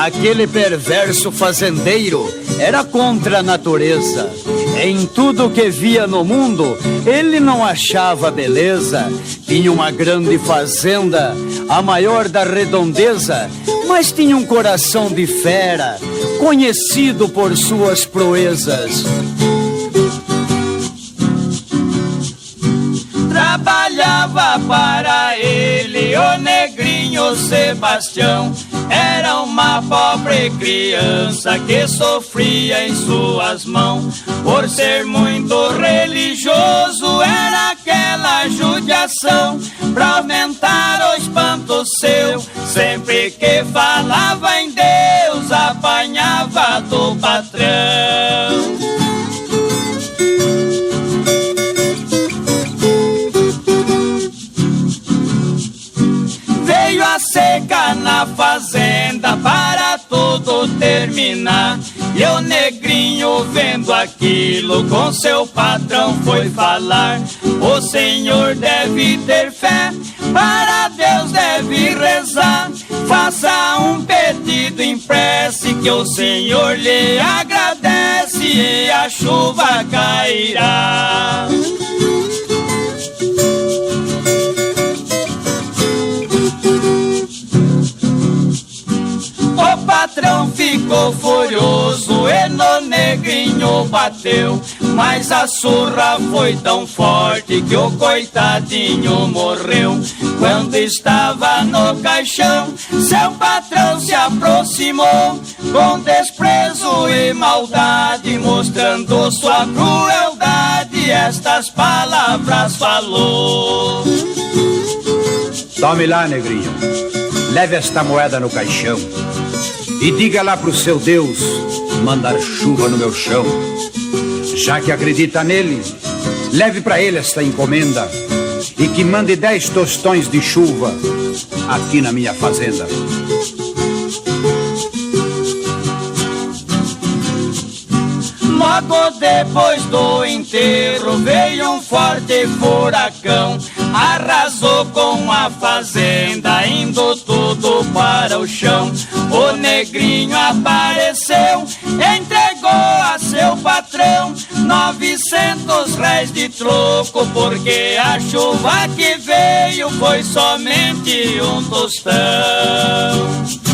Aquele perverso fazendeiro era contra a natureza. Em tudo que via no mundo, ele não achava beleza. Tinha uma grande fazenda, a maior da redondeza, mas tinha um coração de fera, conhecido por suas proezas. Trabalhava para ele o negrinho Sebastião. Era uma pobre criança que sofria em suas mãos. Por ser muito religioso, era aquela judiação. Pra aumentar o espanto seu, sempre que falava em Deus, apanhava do patrão. Veio a seca na fazenda para tudo terminar. E o negrinho vendo aquilo com seu patrão foi falar: o senhor deve ter fé, para Deus deve rezar. Faça um pedido em prece que o senhor lhe agradece e a chuva cairá. O patrão ficou furioso e no negrinho bateu, mas a surra foi tão forte que o coitadinho morreu. Quando estava no caixão, seu patrão se aproximou, com desprezo e maldade, mostrando sua crueldade, estas palavras falou: tome lá, negrinho, leve esta moeda no caixão e diga lá pro seu Deus mandar chuva no meu chão. Já que acredita nele, leve pra ele esta encomenda e que mande 10 tostões de chuva aqui na minha fazenda. Logo depois do enterro veio um forte furacão, arrasou com a fazenda, indo tudo para o chão. O negrinho apareceu, entregou a seu patrão 900 réis de troco, porque a chuva que veio foi somente um tostão.